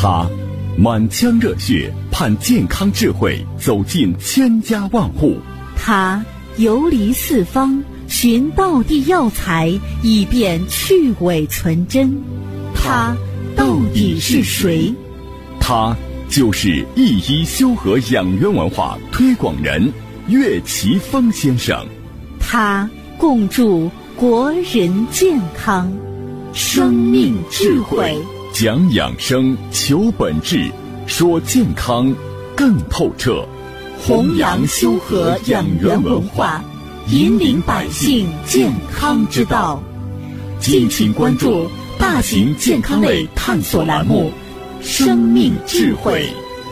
他满腔热血盼健康智慧走进千家万户， 他游离四方寻道地药材以便去伪存真，他到底是谁？ 他就是一医修和养元文化推广人岳奇峰先生。 他共筑国人健康，生命智慧， 讲养生，求本质，说健康更透彻， 弘扬修和养元文化，引领百姓健康之道。敬请关注大型健康类探索栏目《生命智慧》。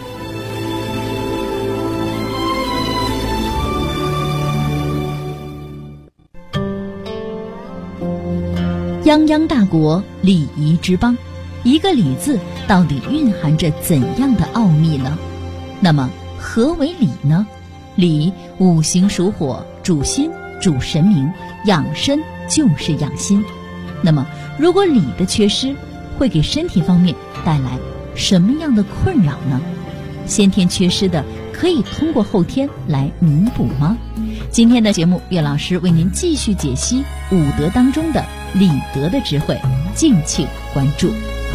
泱泱大国，礼仪之邦，一个礼字到底蕴含着怎样的奥秘呢？那么何为礼呢？礼五行属火，主心，主神明，养身就是养心。那么如果礼的缺失，会给身体方面带来什么样的困扰呢？先天缺失的可以通过后天来弥补吗？今天的节目，岳老师为您继续解析五德当中的礼德的智慧，敬请关注。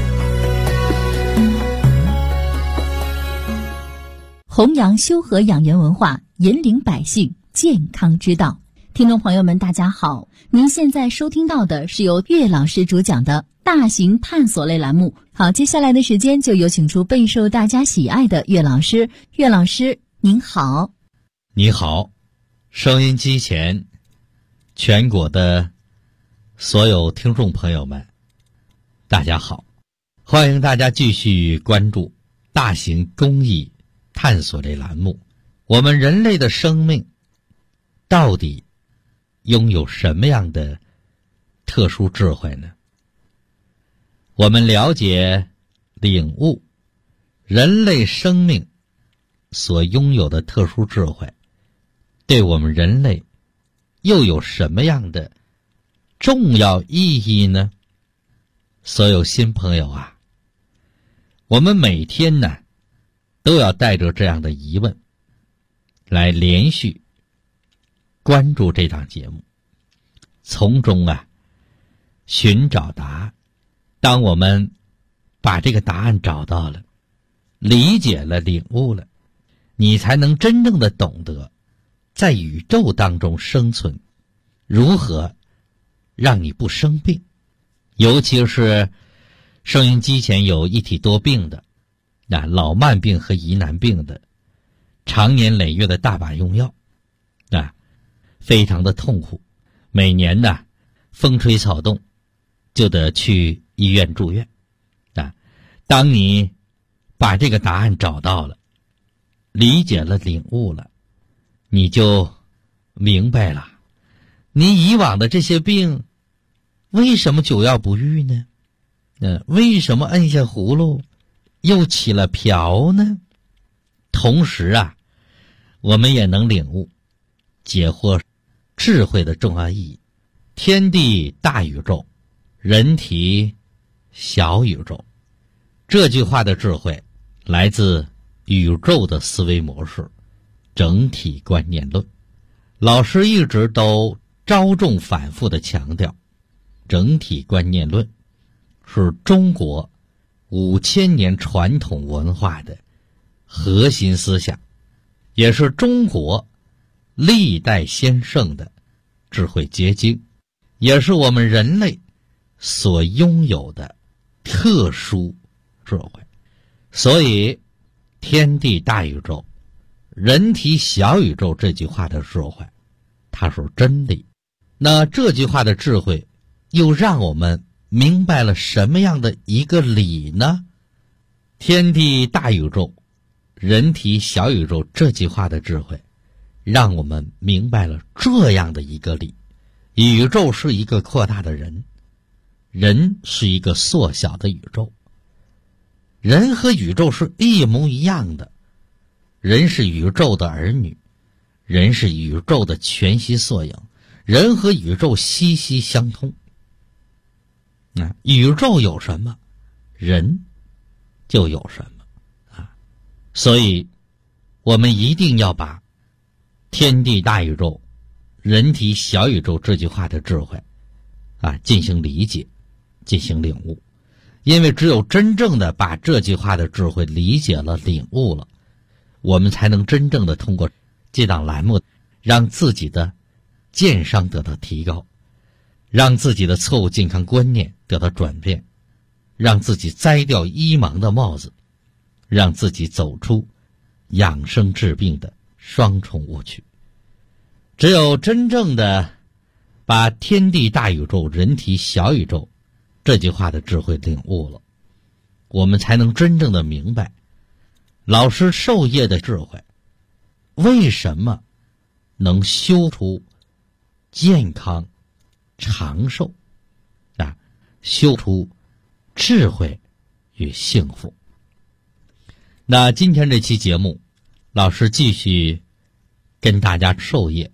弘扬修和养元文化，引领百姓健康之道。听众朋友们，大家好，您现在收听到的是由岳老师主讲的大型探索类栏目。好，接下来的时间就有请出备受大家喜爱的岳老师。岳老师您好。 你好，收音机前全国的所有听众朋友们，大家好，欢迎大家继续关注大型公益探索类栏目。我们人类的生命到底拥有什么样的特殊智慧呢？我们了解、领悟人类生命所拥有的特殊智慧，对我们人类又有什么样的重要意义呢？所有新朋友啊，我们每天呢都要带着这样的疑问来连续关注这档节目，从中寻找答案。当我们把这个答案找到了，理解了，领悟了，你才能真正的懂得在宇宙当中生存如何让你不生病。尤其是收音机前有一体多病的，老慢病和疑难病的，常年累月的大把用药，非常的痛苦，每年风吹草动就得去医院住院。当你把这个答案找到了，理解了，领悟了，你就明白了，你以往的这些病为什么久药不愈呢？为什么摁下葫芦又起了瓢呢？同时我们也能领悟解惑智慧的重要意义。天地大宇宙，人体小宇宙，这句话的智慧来自宇宙的思维模式，整体观念论。老师一直都着重反复地强调，整体观念论是中国5000年传统文化的核心思想，也是中国历代先圣的智慧结晶，也是我们人类所拥有的特殊智慧。所以天地大宇宙，人体小宇宙这句话的智慧，它是真理。那这句话的智慧又让我们明白了什么样的一个理呢？天地大宇宙，人体小宇宙这句话的智慧让我们明白了这样的一个理：宇宙是一个扩大的人，人是一个缩小的宇宙。人和宇宙是一模一样的，人是宇宙的儿女，人是宇宙的全息缩影，人和宇宙息息相通。宇宙有什么？人。 就有什么啊。所以我们一定要把天地大宇宙、人体小宇宙这句话的智慧啊进行理解，进行领悟。因为只有真正的把这句话的智慧理解了、领悟了，我们才能真正的通过这档栏目让自己的健商得到提高，让自己的错误健康观念得到转变，让自己摘掉医盲的帽子，让自己走出养生治病的双重误区。只有真正的把天地大宇宙、人体小宇宙这句话的智慧领悟了，我们才能真正的明白老师授业的智慧为什么能修出健康长寿啊，修出智慧与幸福。那今天这期节目，老师继续跟大家授业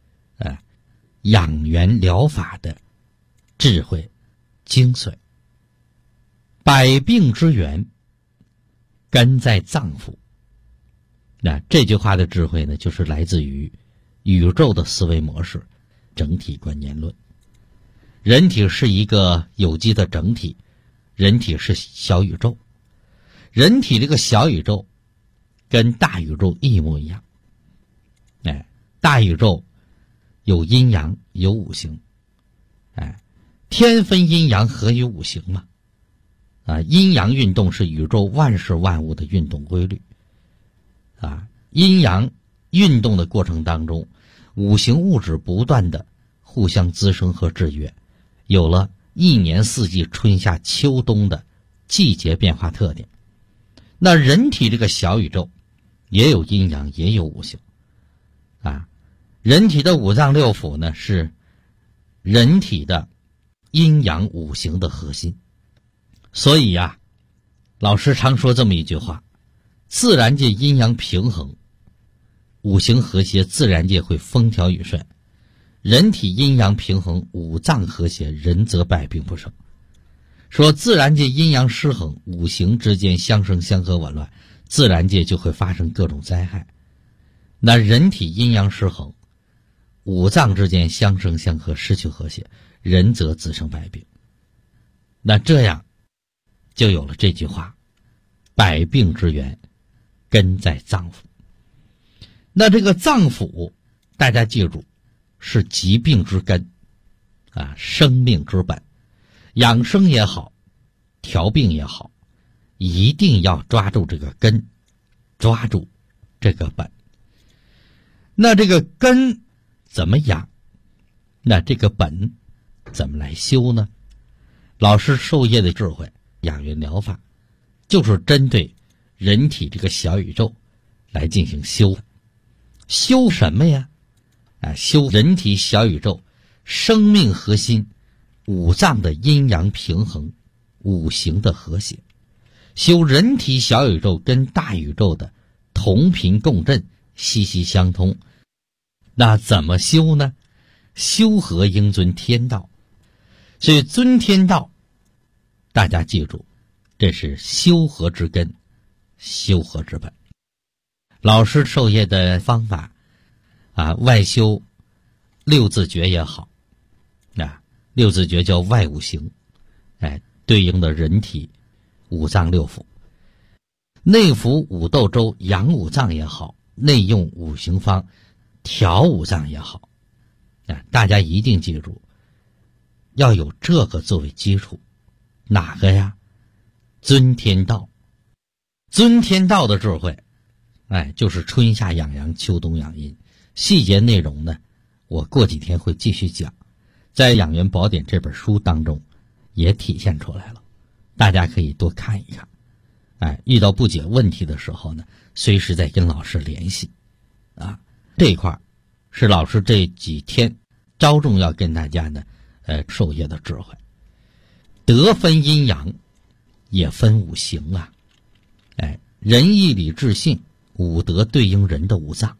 养元疗法的智慧精髓。百病之源根在脏腑。那这句话的智慧呢，就是来自于宇宙的思维模式，整体观念论。人体是一个有机的整体，人体是小宇宙，人体这个小宇宙跟大宇宙一模一样。大宇宙有阴阳，有五行，天分阴阳，合于五行嘛。阴阳运动是宇宙万事万物的运动规律。阴阳运动的过程当中，五行物质不断的互相滋生和制约，有了一年四季春夏秋冬的季节变化特点。那人体这个小宇宙也有阴阳，也有五行。人体的五脏六腑呢，是人体的阴阳五行的核心。所以老师常说这么一句话，自然界阴阳平衡，五行和谐，自然界会风调雨顺；人体阴阳平衡，五脏和谐，人则百病不生。说自然界阴阳失衡，五行之间相生相合紊乱，自然界就会发生各种灾害。那人体阴阳失衡，五脏之间相生相合，失去和谐，人则自生百病。那这样就有了这句话，百病之源根在脏腑。那这个脏腑大家记住，是疾病之根生命之本。养生也好，调病也好，一定要抓住这个根，抓住这个本。那这个根怎么养？那这个本怎么来修呢？老师授业的智慧养元疗法，就是针对人体这个小宇宙来进行修。修什么呀？修人体小宇宙生命核心，五脏的阴阳平衡，五行的和谐。修人体小宇宙跟大宇宙的同频共振，息息相通。那怎么修呢？修和应遵天道。所以遵天道，大家记住，这是修和之根，修和之本。老师授业的方法外修六字诀也好，六字诀叫外五行，对应的人体五脏六腑。内服五斗粥养五脏也好，内用五行方调五脏也好，大家一定记住，要有这个作为基础。哪个呀？遵天道。遵天道的智慧，就是春夏养阳，秋冬养阴。细节内容呢，我过几天会继续讲，在《养元宝典》这本书当中也体现出来了，大家可以多看一看。遇到不解问题的时候呢，随时再跟老师联系。这一块是老师这几天着重要跟大家呢授业的智慧。德分阴阳，也分五行仁义礼智信，五德对应人的五脏。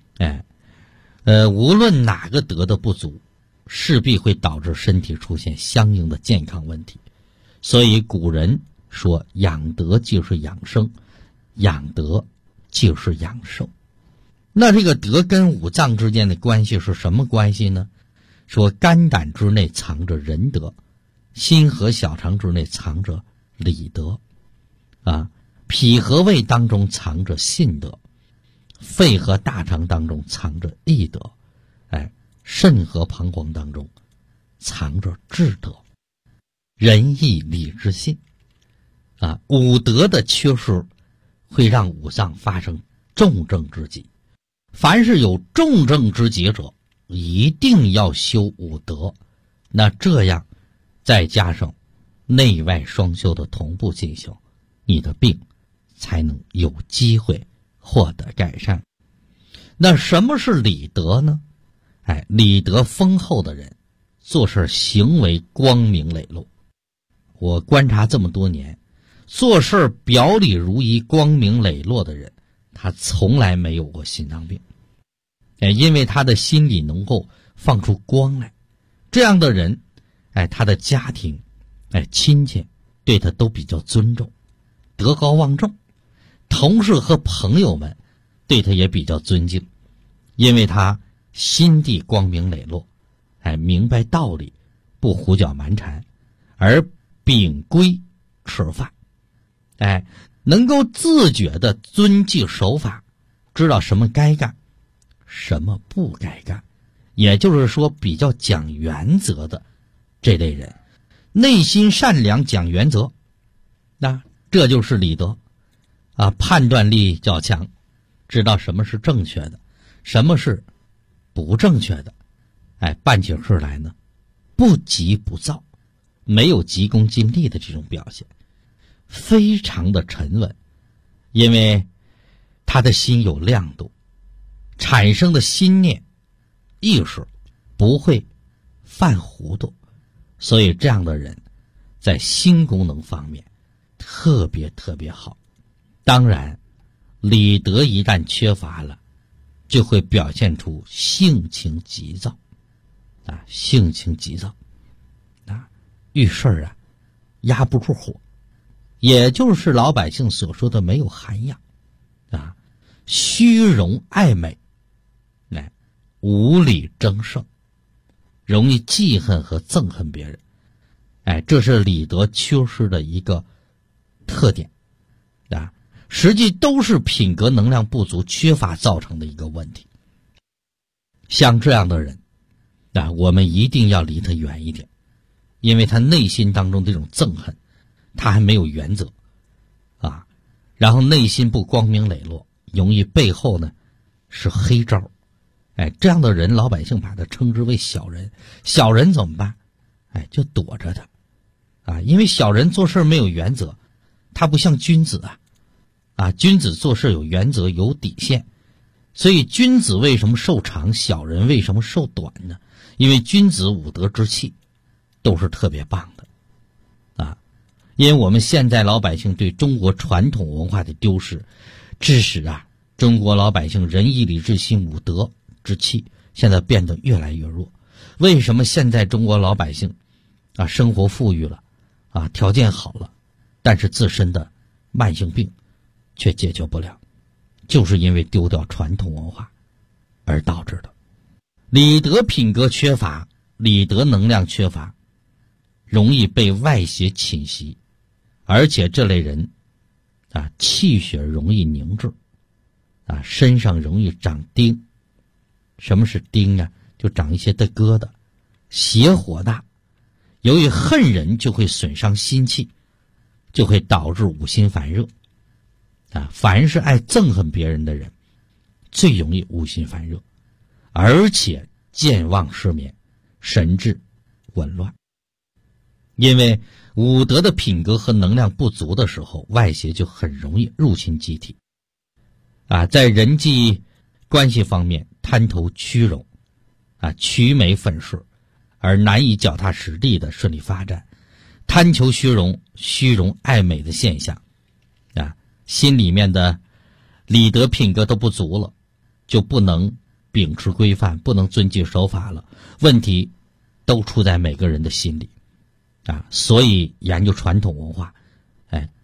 无论哪个德的不足，势必会导致身体出现相应的健康问题。所以古人说养德就是养生，养德就是养寿。那这个德跟五脏之间的关系是什么关系呢？说肝胆之内藏着仁德，心和小肠之内藏着礼德，脾和胃当中藏着信德，肺和大肠当中藏着义德，肾和膀胱当中藏着智德，仁义礼智信。五德的缺失会让五脏发生重症之疾。凡是有重症之疾者，一定要修五德。那这样再加上内外双修的同步进行，你的病才能有机会获得改善。那什么是礼德呢？礼德丰厚的人做事行为光明磊落。我观察这么多年，做事表里如一光明磊落的人，他从来没有过心脏病。因为他的心里能够放出光来，这样的人他的家庭亲戚对他都比较尊重，德高望重，同事和朋友们对他也比较尊敬，因为他心地光明磊落，明白道理，不胡搅蛮缠，而秉规吃饭，能够自觉的遵纪守法，知道什么该干什么不该干，也就是说比较讲原则的这类人，内心善良讲原则，那这就是礼德判断力较强，知道什么是正确的，什么是不正确的，办起事来呢不急不躁，没有急功近利的这种表现，非常的沉稳，因为他的心有亮度，产生的心念意识不会犯糊涂，所以这样的人在心功能方面特别特别好。当然礼德一旦缺乏了，就会表现出性情急躁性情急躁遇事压不住火，也就是老百姓所说的没有涵养虚荣爱美，无理争胜，容易记恨和憎恨别人，这是礼德缺失的一个特点实际都是品格能量不足缺乏造成的一个问题。像这样的人我们一定要离他远一点，因为他内心当中这种憎恨，他还没有原则然后内心不光明磊落，容易背后呢是黑招。这样的人老百姓把他称之为小人。小人怎么办？就躲着他因为小人做事没有原则，他不像君子君子做事有原则有底线，所以君子为什么寿长，小人为什么寿短呢？因为君子五德之气都是特别棒的因为我们现在老百姓对中国传统文化的丢失，致使中国老百姓仁义礼智信五德之气现在变得越来越弱。为什么现在中国老百姓生活富裕了条件好了，但是自身的慢性病却解决不了，就是因为丢掉传统文化而导致的。礼德品格缺乏，礼德能量缺乏，容易被外邪侵袭，而且这类人气血容易凝滞身上容易长钉。什么是钉就长一些的疙瘩，邪火大，由于恨人就会损伤心气，就会导致五心烦热凡是爱憎恨别人的人最容易五心烦热，而且健忘失眠，神志紊乱。因为五德的品格和能量不足的时候，外邪就很容易入侵机体在人际关系方面贪图虚荣曲美粉饰，而难以脚踏实地的顺利发展。贪求虚荣爱美的现象心里面的礼德品格都不足了，就不能秉持规范，不能遵纪守法了，问题都出在每个人的心里所以研究传统文化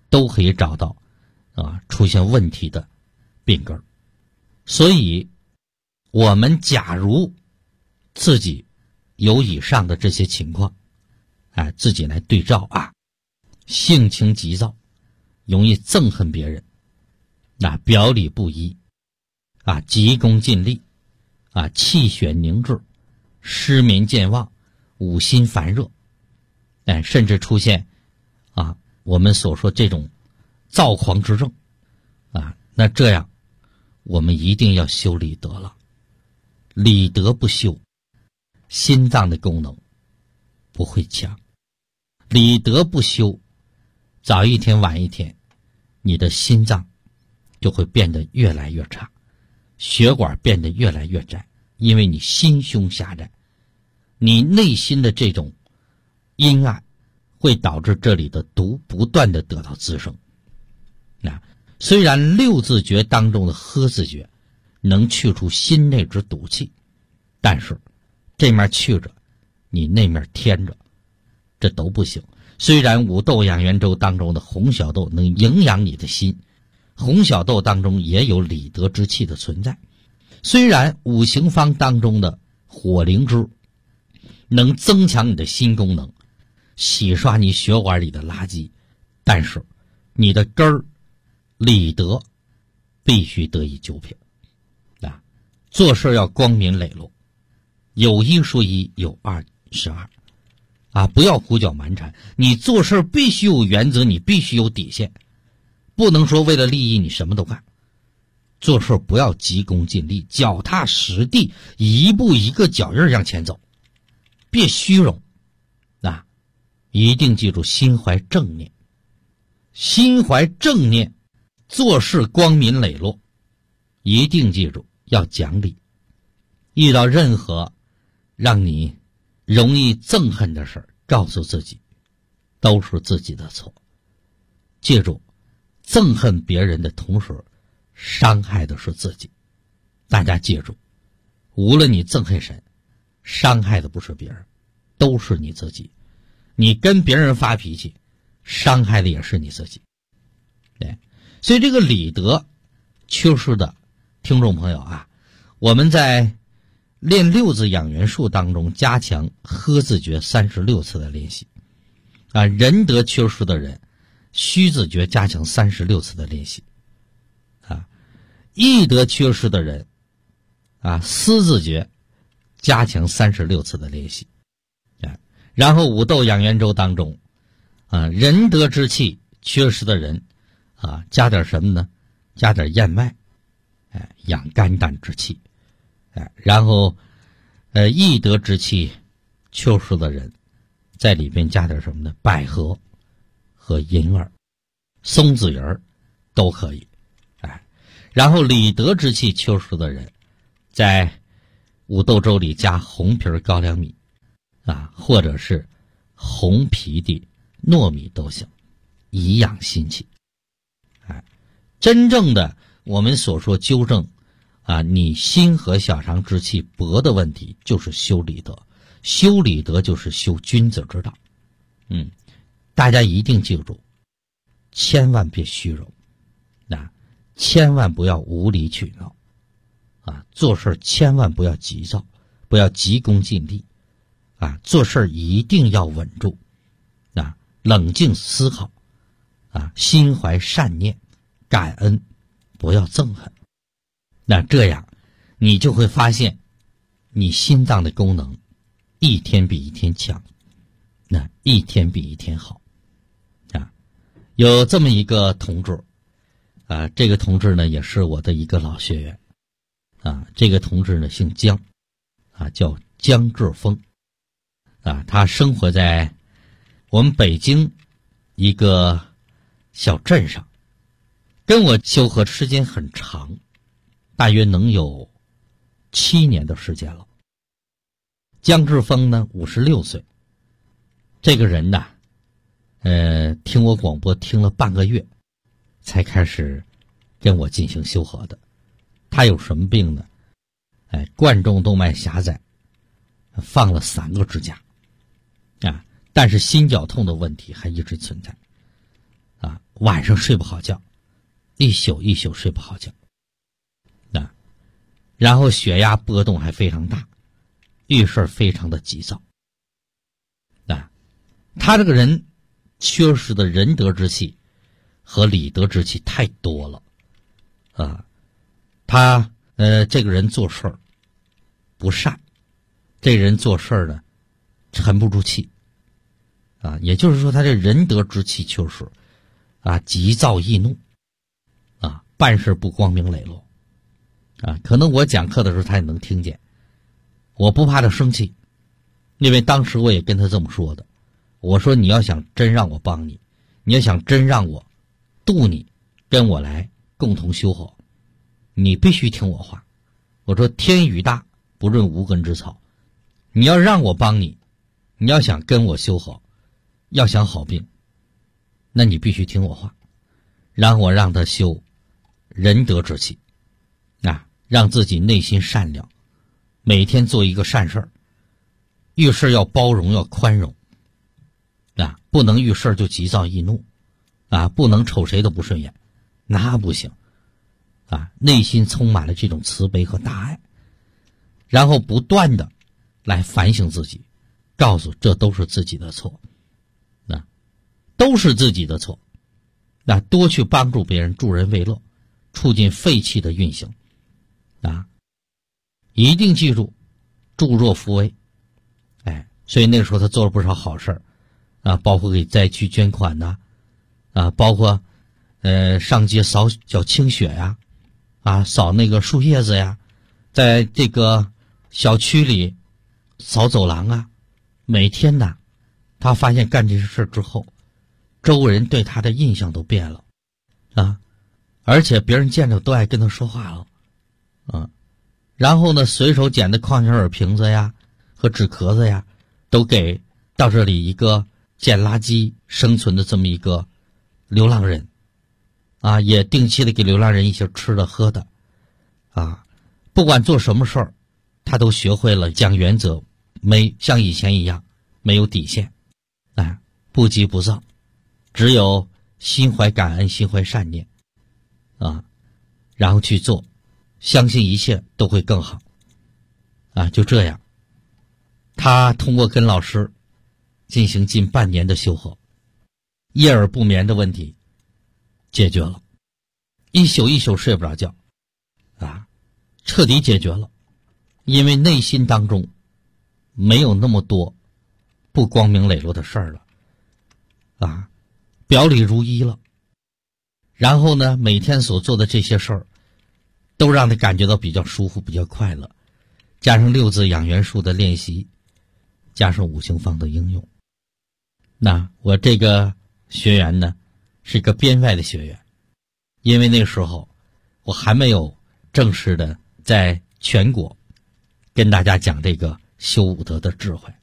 都可以找到出现问题的病根。所以我们假如自己有以上的这些情况，自己来对照性情急躁，容易憎恨别人，表里不一，急功近利，气血凝滞，失眠健忘，五心烦热，甚至出现我们所说这种躁狂之症，那这样我们一定要修理德了。理德不修，心脏的功能不会强。理德不修，早一天晚一天，你的心脏就会变得越来越差，血管变得越来越窄，因为你心胸狭窄，你内心的这种阴暗会导致这里的毒不断的得到滋生。虽然六字诀当中的呵字诀能去除心内之毒气，但是这面去着，你那面添着，这都不行。虽然五豆养元粥当中的红小豆能营养你的心，红小豆当中也有理德之气的存在，虽然五行方当中的火灵芝能增强你的心功能，洗刷你血管里的垃圾，但是你的根儿理德必须得以纠平。做事要光明磊落，有一说一，有二是二，不要胡搅蛮缠。你做事必须有原则，你必须有底线，不能说为了利益你什么都干。做事不要急功近利，脚踏实地，一步一个脚印向前走，别虚荣。一定记住心怀正念，心怀正念，做事光明磊落。一定记住要讲理，遇到任何让你容易憎恨的事儿，告诉自己都是自己的错。记住，憎恨别人的同时伤害的是自己。大家记住，无论你憎恨谁，伤害的不是别人，都是你自己。你跟别人发脾气，伤害的也是你自己。所以这个理德缺失的听众朋友我们在练六字养元术当中加强呵字诀36次的练习仁德缺失的人，虚字诀加强36次的练习义德缺失的人思字诀加强36次的练习然后五豆养元粥当中仁德之气缺失的人加点什么呢？加点燕麦养肝胆之气然后义德之气缺失的人在里边加点什么呢？百合和银耳、松子仁都可以然后理德之气缺失的人在五豆粥里加红皮高粱米或者是红皮的糯米都行，以养心气真正的我们所说纠正你心和小肠之气薄的问题，就是修理德。修理德就是修君子之道。大家一定记住，千万别虚荣千万不要无理取闹做事千万不要急躁，不要急功近利做事一定要稳住冷静思考心怀善念，感恩，不要憎恨。那这样你就会发现你心脏的功能一天比一天强，一天比一天好有这么一个同志这个同志呢也是我的一个老学员这个同志呢姓姜叫姜志峰他生活在我们北京一个小镇上，跟我修合时间很长，大约能有7年的时间了。姜志峰呢56岁，这个人呢听我广播听了半个月才开始跟我进行修合的。他有什么病呢？冠状动脉狭窄，放了3个支架但是心绞痛的问题还一直存在晚上睡不好觉，一宿一宿睡不好觉。然后血压波动还非常大，遇事非常的急躁。他这个人缺失的仁德之气和礼德之气太多了他这个人做事儿不善，这个人做事儿呢沉不住气也就是说他这仁德之气缺失急躁易怒办事不光明磊落可能我讲课的时候他也能听见，我不怕他生气，因为当时我也跟他这么说的，我说你要想真让我帮你，你要想真让我度你，跟我来共同修好，你必须听我话。我说天雨大不润无根之草，你要让我帮你，你要想跟我修好，要想好病，那你必须听我话，让我让他修仁德之气让自己内心善良，每天做一个善事儿，遇事要包容要宽容不能遇事就急躁易怒不能瞅谁都不顺眼，那不行内心充满了这种慈悲和大爱，然后不断的来反省自己，告诉这都是自己的错都是自己的错多去帮助别人，助人为乐，促进肺气的运行一定记住助弱扶危所以那个时候他做了不少好事包括给灾区捐款包括上街扫小清雪呀扫那个树叶子呀，在这个小区里扫走廊每天他发现干这些事之后，周围人对他的印象都变了而且别人见着都爱跟他说话了然后呢随手捡的矿泉水瓶子呀和纸壳子呀都给到这里一个捡垃圾生存的这么一个流浪人也定期的给流浪人一些吃的喝的不管做什么事儿他都学会了讲原则，没像以前一样没有底线不急不躁，只有心怀感恩心怀善念然后去做，相信一切都会更好就这样他通过跟老师进行近半年的修和，夜耳不眠的问题解决了，一宿一宿睡不着觉彻底解决了，因为内心当中没有那么多不光明磊落的事儿了表里如一了，然后呢每天所做的这些事儿都让他感觉到比较舒服比较快乐，加上六字养元术的练习，加上五行方的应用，那我这个学员呢是个编外的学员，因为那个时候我还没有正式的在全国跟大家讲这个修武德的智慧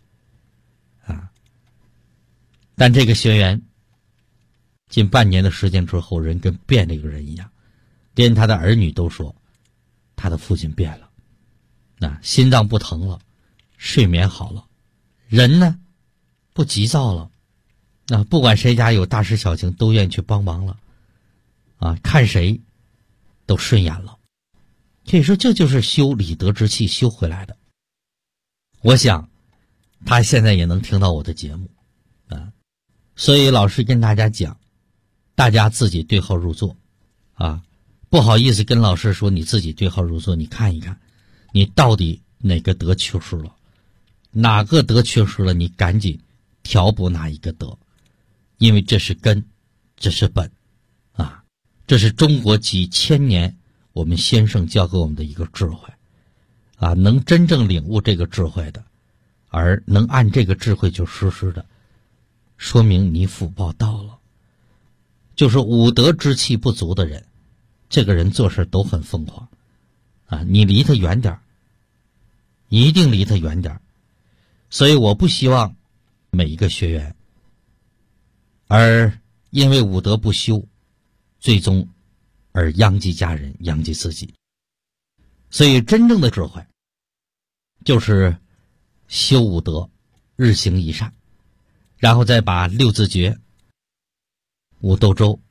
但这个学员近半年的时间之后，人跟变了一个人一样，连他的儿女都说他的父亲变了心脏不疼了，睡眠好了，人呢不急躁了不管谁家有大事小情都愿意去帮忙了看谁都顺眼了，可以说这就是修礼德之气修回来的。我想他现在也能听到我的节目所以老师跟大家讲，大家自己对号入座不好意思跟老师说你自己对号入座，你看一看你到底哪个德缺失了，哪个德缺失了，你赶紧调补哪一个德，因为这是根，这是本这是中国几千年我们先生教给我们的一个智慧能真正领悟这个智慧的，而能按这个智慧就实施的，说明你福报到了。就是武德之气不足的人，这个人做事都很疯狂你离他远点，一定离他远点。所以我不希望每一个学员而因为武德不修，最终而殃及家人殃及自己。所以真正的智慧就是修武德，日行一善，然后再把六字诀、五斗周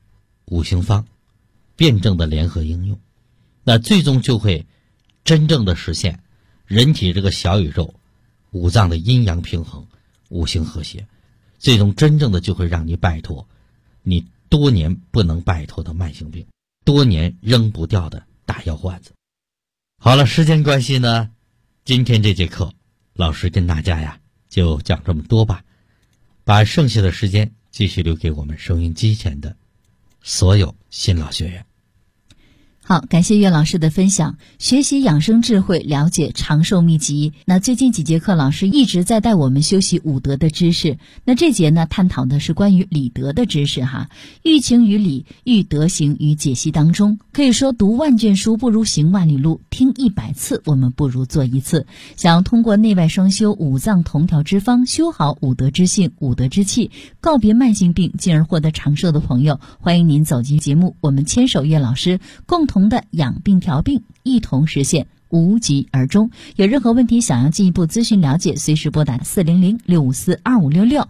五行方辩证的联合应用，那最终就会真正的实现人体这个小宇宙五脏的阴阳平衡，五行和谐，最终真正的就会让你摆脱你多年不能摆脱的慢性病，多年扔不掉的大药罐子。好了，时间关系呢，今天这节课老师跟大家就讲这么多吧，把剩下的时间继续留给我们收音机前的所有新老学员。 好，感谢岳老师的分享，学习养生智慧，了解长寿秘籍。那最近几节课老师一直在带我们修习五德的知识，那这节呢探讨的是关于理德的知识寓情于理，寓德行于解析当中。可以说读万卷书不如行万里路，听100次我们不如做1次。想要通过内外双修、五脏同调之方，修好五德之性、五德之气，告别慢性病，进而获得长寿的朋友，欢迎您走进节目，我们牵手岳老师共同的养病调病，一同实现无疾而终。有任何问题想要进一步咨询了解，随时拨打400-654-2566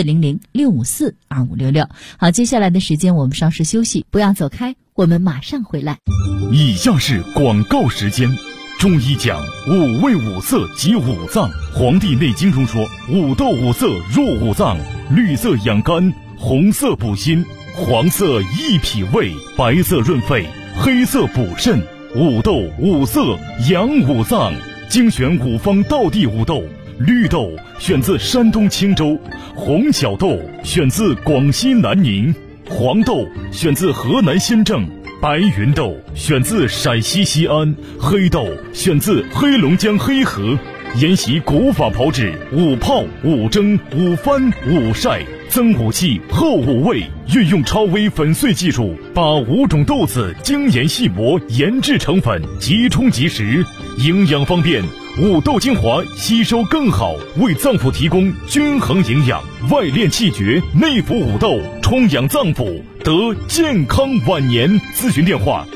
400-654-2566。好，接下来的时间我们稍事休息，不要走开，我们马上回来。 以下是广告时间。中医讲五味五色及五脏，黄帝内经中说五斗五色入五脏，绿色养肝，红色补心，黄色益脾胃，白色润肺，黑色补肾，五斗五色养五脏。精选五方道地五豆，绿豆选自山东青州，红小豆选自广西南宁，黄豆选自河南新郑，白云豆选自陕西西安，黑豆选自黑龙江黑河。研习古法炮制，五泡、五蒸、五翻、五晒，增五气，厚五味，运用超微粉碎技术，把5种豆子精研细磨，研制成粉，即冲即食，营养方便，五豆精华吸收更好，为脏腑提供均衡营养，外练气绝，内服五豆，充养脏腑，得健康晚年。咨询电话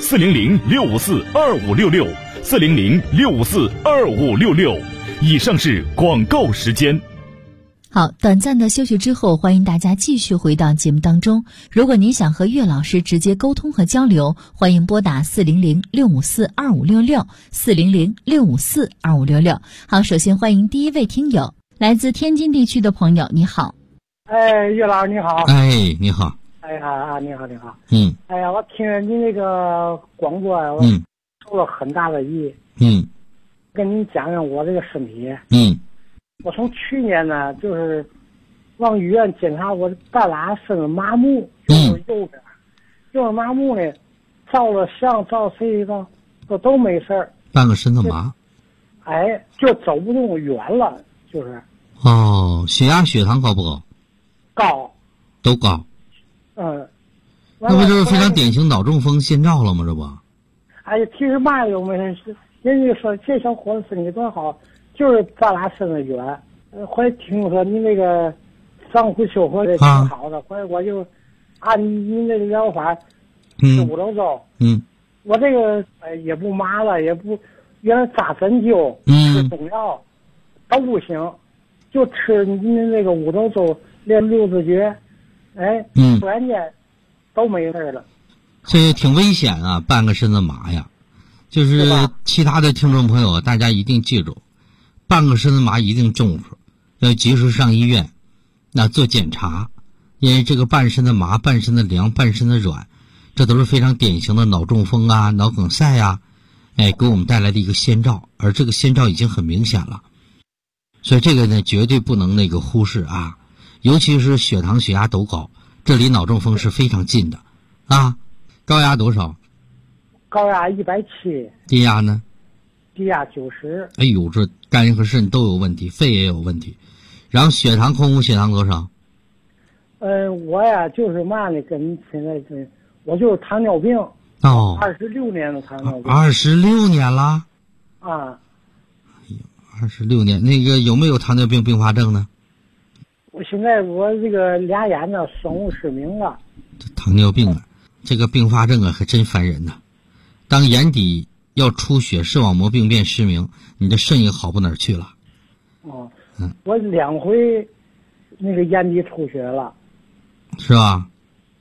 400-654-2566 400-654-2566。以上是广告时间。 好，短暂的休息之后，欢迎大家继续回到节目当中。如果您想和岳老师直接沟通和交流，欢迎拨打400-654-2566 400-654-2566。好，首先欢迎第一位听友，来自天津地区的朋友，你好。 岳老师你好。 你好。 你好。我听着您那个广播我受了很大的益。跟您讲讲我这个身体。我从去年呢，就是往医院检查我半拉身子麻木，就是右边麻木呢，照了相照 CT 照都没事儿。 半个身子麻。 就走不动远了，就是。 血压血糖高不高？ 高。 都高。 那不就是非常典型脑中风先兆了吗？这不。 其实嘛又没事，人家说这小伙子身体多好，就是咱俩身子远。后来听说你那个脏腑修和的挺好的，后来我就按您那个疗法吃5周粥。我这个也不麻了，也不原来扎针灸，吃中药都不行，就吃您那个5周粥练6字诀，突然间都没事了。 这挺危险啊，半个身子麻呀。就是其他的听众朋友，大家一定记住，半个身子麻一定重视，要及时上医院，那做检查，因为这个半身的麻、半身的凉、半身的软，这都是非常典型的脑中风啊、脑梗塞啊，给我们带来的一个先兆，而这个先兆已经很明显了，所以这个呢绝对不能忽视啊，尤其是血糖、血压都高，这离脑中风是非常近的啊。高压多少？ 高压170。 低压呢？ 低压90。 哎呦，这肝和肾都有问题，肺也有问题。然后血糖空腹血糖多少？ 我就是嘛呢，跟现在我就是糖尿病。26年的糖尿病。 26年了？26年，那个有没有糖尿病并发症呢？ 我现在这个俩眼呢生物失明了。 糖尿病啊，这个并发症还真烦人呐。当眼底要出血、视网膜病变、失明，你的肾也好不哪儿去了。 我2回那个眼底出血了。 是吧？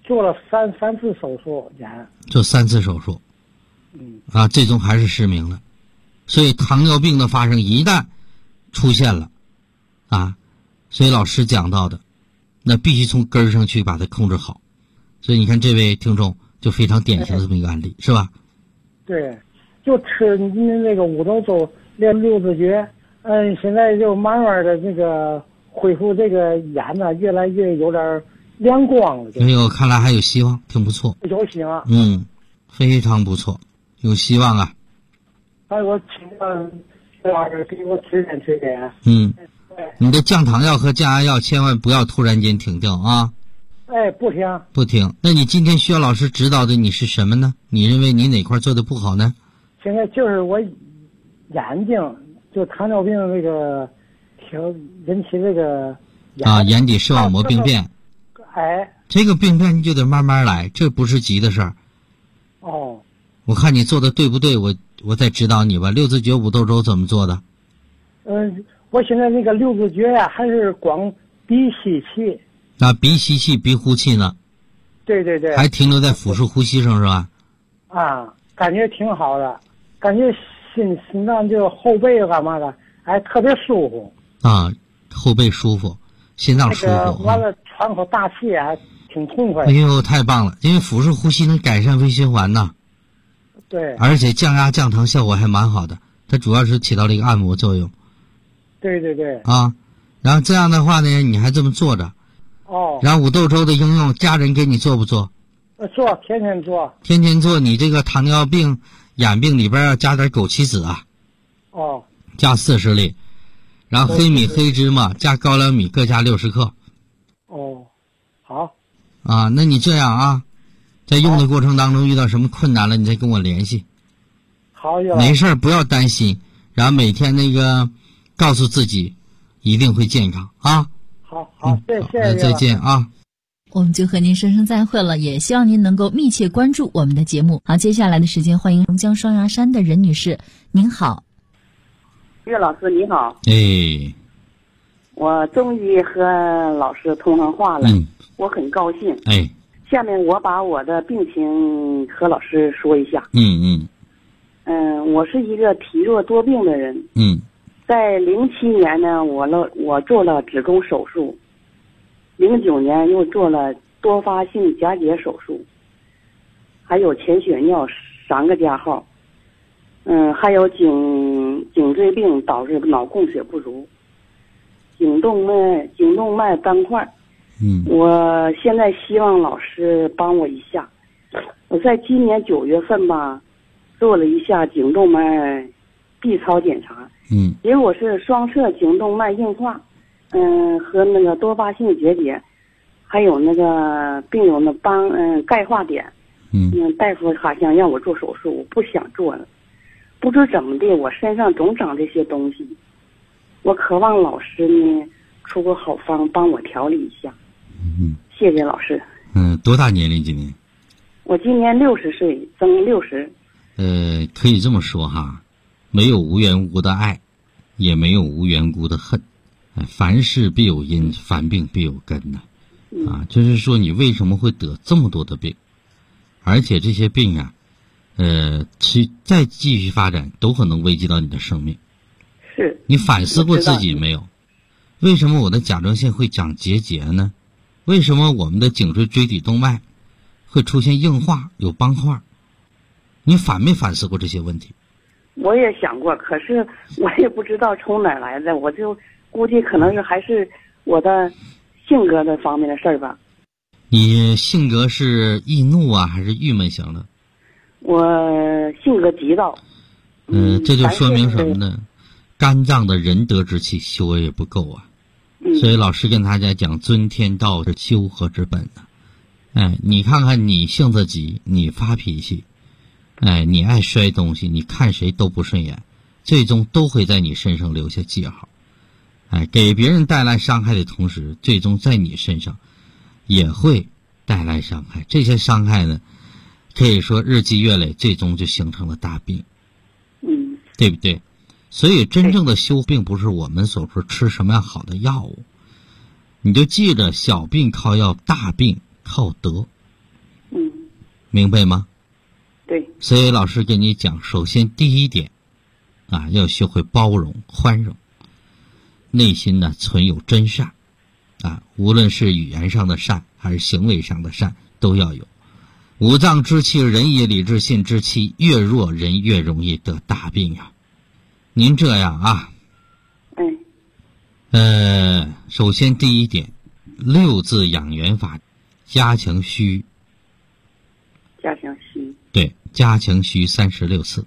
做了三次手术眼。 做3次手术。最终还是失明了。所以糖尿病的发生一旦出现了所以老师讲到的，那必须从根儿上去把它控制好。所以你看这位听众就非常典型的这么一个案例，是吧？ 对，就吃那个五豆粥练六字诀，现在就慢慢的那个恢复这个眼呢，越来越有点亮光了。 哎呦，看来还有希望，挺不错。 有希望。 非常不错，有希望啊。 哎，我请徐老师给我指点指点。 你的降糖药和降压药千万不要突然间停掉啊！ 不停。 那你今天需要老师指导的你是什么呢？你认为你哪块做的不好呢？ 现在就是我眼睛就糖尿病那个引起这个眼底视网膜病变。这个病变你就得慢慢来，这不是急的事儿。我看你做的对不对，我再指导你吧。六字诀五豆粥怎么做的？ 我现在那个六字诀呀，还是光鼻吸气。 鼻吸气鼻呼气呢？ 对， 还停留在腹式呼吸上是吧？ 感觉挺好的，感觉心脏就后背干嘛的，特别舒服。后背舒服，心脏舒服。 完了喘口大气挺痛快。 哎呦，太棒了！因为腹式呼吸能改善微循环呐。 对。 而且降压降糖效果还蛮好的，它主要是起到了一个按摩作用。 对。 然后这样的话呢，你还这么做着。然后五豆粥的应用，家人给你做不做？ 做，天天做。 天天做，你这个糖尿病、眼病里边要加点枸杞子加40粒，然后黑米、黑芝麻加高粱米各加60克。 好。 那你这样在用的过程当中遇到什么困难了，你再跟我联系。 好， 没事不要担心，然后每天那个告诉自己一定会健康好， 谢谢。 再见我们就和您说声再会了，也希望您能够密切关注我们的节目。好，接下来的时间欢迎龙江双鸭山的任女士，您好。 岳老师你好。我终于和老师通上话了。我很高兴。下面我把我的病情和老师说一下。我是一个体弱多病的人。在07年呢，我做了子宫手术，09年又做了多发性夹结手术，还有潜血尿3个加号，还有颈椎病导致脑供血不足，颈动脉斑块。我现在希望老师帮我一下。我在今年9月份吧，做了一下颈动脉 B 超检查。结果是双侧颈动脉硬化，和那个多发性结节，还有那个病友的钙化点。大夫好像让我做手术，我不想做了。不知怎么的，我身上总长这些东西。我渴望老师呢出个好方帮我调理一下。谢谢老师。 多大年龄今年？ 我今年60岁，增60。 可以这么说没有无缘无故的爱，也没有无缘无故的恨。凡事必有因，凡病必有根就是说你为什么会得这么多的病，而且这些病再继续发展都可能危及到你的生命。 是。 你反思过自己没有？为什么我的甲状腺会长结节呢？为什么我们的颈椎椎体动脉会出现硬化有斑块？你反没反思过这些问题？ 我也想过，可是我也不知道从哪儿来的，我就估计可能是还是我的性格的方面的事儿吧。 你性格是易怒还是郁闷型的？ 我性格急躁。 这就说明什么呢？肝脏的仁德之气修也不够所以老师跟大家讲，尊天道是修和之本你看看你性子急，你发脾气，你爱摔东西，你看谁都不顺眼，最终都会在你身上留下记号。给别人带来伤害的同时，最终在你身上也会带来伤害。这些伤害呢，可以说日积月累，最终就形成了大病。对不对？所以真正的修并不是我们所说吃什么样好的药物，你就记着，小病靠药，大病靠德。 明白吗？ 对。 所以老师跟你讲，首先第一点啊，要学会包容宽容，内心呢存有真善啊，无论是语言上的善还是行为上的善都要有。五脏之气，人也理智性之气越弱，人越容易得大病啊。您这样啊，首先第一点，6字养元法，加强虚。 加强虚。 对，加强虚36次。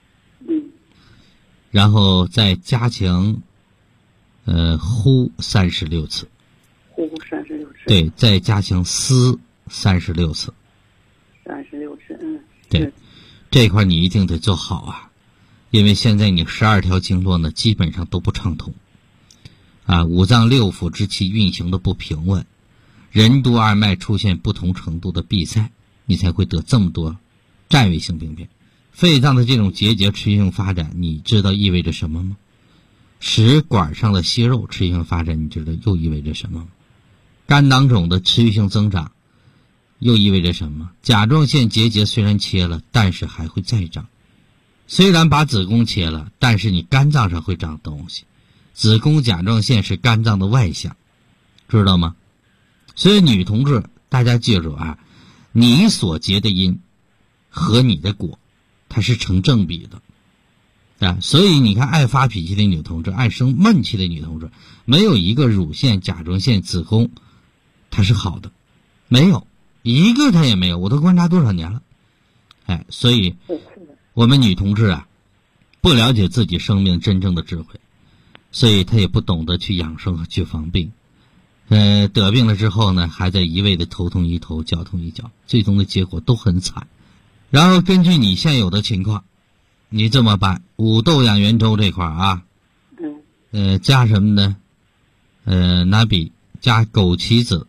然后再加强呼36次。 呼36次。 对，再加强思36次。 36次， 对，这块你一定得做好啊，因为现在你12条经络呢基本上都不畅通啊，五脏六腑之气运行的不平稳，任督二脉出现不同程度的闭塞，你才会得这么多占位性病变。肺脏的这种结节持续性发展，你知道意味着什么吗？食管上的息肉持续性发展，你知道又意味着什么吗？肝囊肿的持续性增长又意味着什么？甲状腺结节虽然切了，但是还会再长。虽然把子宫切了，但是你肝脏上会长东西。子宫甲状腺是肝脏的外象，知道吗？所以女同志，大家记住啊，你所结的因和你的果，它是成正比的啊。所以你看，爱发脾气的女同志，爱生闷气的女同志，没有一个乳腺、甲状腺、子宫它是好的，没有一个，它也没有，我都观察多少年了。所以我们女同志啊，不了解自己生命真正的智慧，所以她也不懂得去养生和去防病。得病了之后呢，还在一味的头痛医头，脚痛医脚，最终的结果都很惨。然后根据你现有的情况，你这么办，五豆养元粥这块啊，加什么呢？拿笔加枸杞子，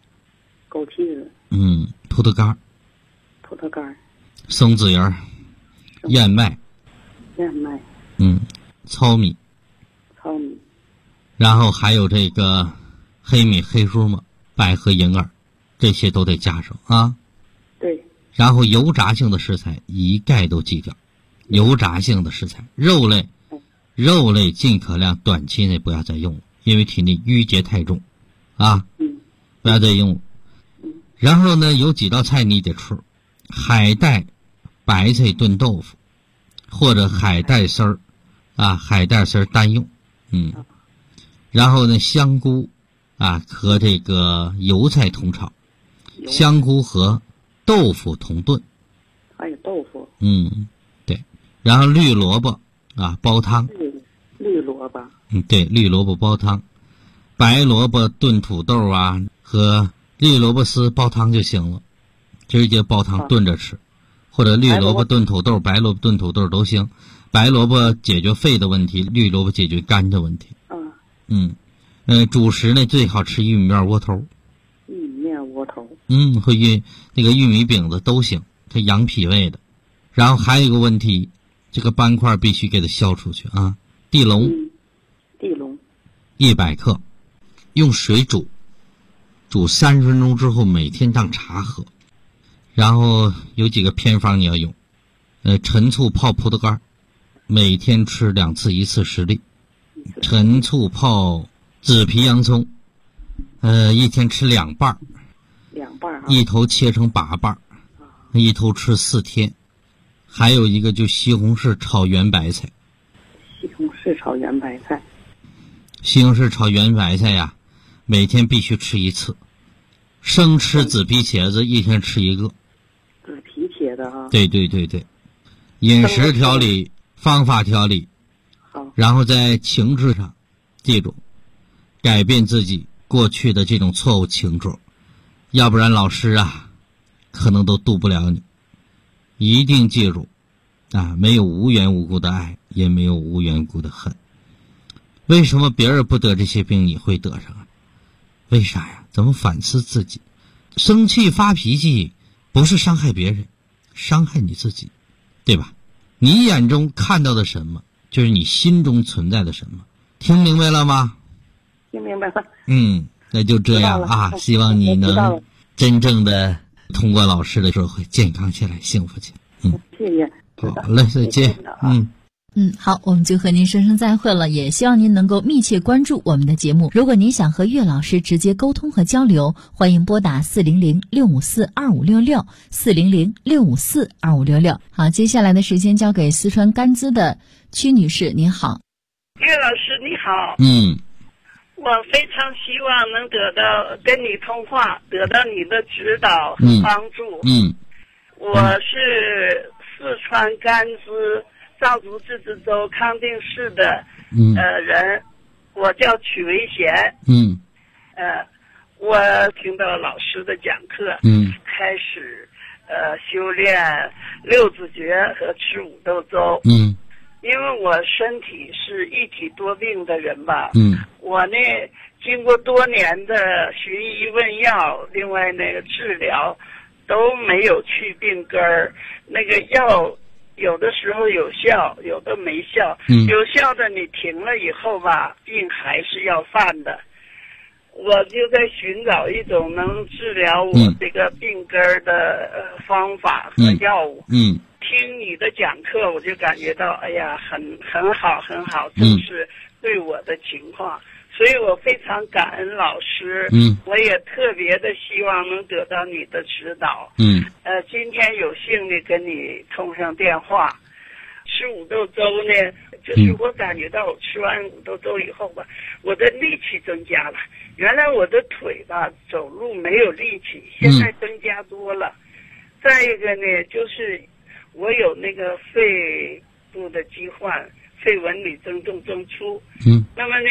葡萄干，松子仁，燕麦，糙米，然后还有这个黑米、黑苏嘛，百合、银耳，这些都得加上啊。 对。 然后油炸性的食材一概都忌掉，油炸性的食材，肉类尽可量短期内不要再用了，因为体内淤结太重啊，不要再用了。然后呢，有几道菜你得吃，海带白菜炖豆腐，或者海带丝儿啊，海带丝儿单用，然后呢，香菇啊和这个油菜同炒，香菇和豆腐同炖， 还有豆腐， 对，然后绿萝卜啊煲汤， 绿萝卜， 对，绿萝卜煲汤，白萝卜炖土豆啊和绿萝卜丝煲汤就行了，直接煲汤炖着吃，或者绿萝卜炖土豆、白萝卜炖土豆都行。白萝卜解决肺的问题，绿萝卜解决肝的问题。主食呢最好吃玉米面窝头。 玉米面窝头。 和那个玉米饼子都行，它养脾胃的。然后还有一个问题，这个斑块必须给它消出去啊。地龙。 地龙。 100克，用水煮30分钟之后，每天当茶喝。然后有几个偏方你要用，陈醋泡葡萄干，每天吃2次，1次10粒。陈醋泡紫皮洋葱，一天吃2瓣 ，2瓣啊， 一头切成8瓣，一头吃4天。还有一个就西红柿炒圆白菜。 西红柿炒圆白菜。 西红柿炒圆白菜呀，每天必须吃1次。生吃紫皮茄子，一天吃1个。 紫皮茄子啊。 对。饮食调理，方法调理。 好。 然后在情志上，记住，改变自己过去的这种错误情志，要不然老师啊，可能都渡不了你。一定记住，没有无缘无故的爱，也没有无缘无故的恨。为什么别人不得这些病，你会得上啊？为啥呀？怎么反思自己？生气发脾气不是伤害别人，伤害你自己，对吧？你眼中看到的什么，就是你心中存在的什么。听明白了吗？ 听明白了。 那就这样啊，希望你能真正的通过老师的时候会健康起来，幸福起来。 谢谢。 好嘞，再见。 好，我们就和您说声再会了，也希望您能够密切关注我们的节目。如果您想和岳老师直接沟通和交流，欢迎拨打400-654-2566 400-654-2566。好，接下来的时间交给四川甘孜的曲女士，您好。 岳老师你好。我非常希望能跟你通话，得到你的指导和帮助。我是四川甘孜藏族自治州康定市的人，我叫曲维贤。我听到老师的讲课，开始修炼六字诀和吃五豆粥。因为我身体是一体多病的人吧，我呢经过多年的寻医问药，另外那个治疗都没有去病根儿，那个药有的时候有效，有的没效。有效的你停了以后吧，病还是要犯的。我就在寻找一种能治疗我这个病根儿的方法和药物。听你的讲课，我就感觉到，哎呀，很好，正是对我的情况，所以我非常感恩老师。我也特别的希望能得到你的指导。今天有幸的跟你通上电话。吃五豆粥呢，就是我感觉到我吃完五豆粥以后吧，我的力气增加了。原来我的腿吧走路没有力气，现在增加多了。再一个呢，就是我有那个肺部的疾患，肺纹理增重增粗。那么呢，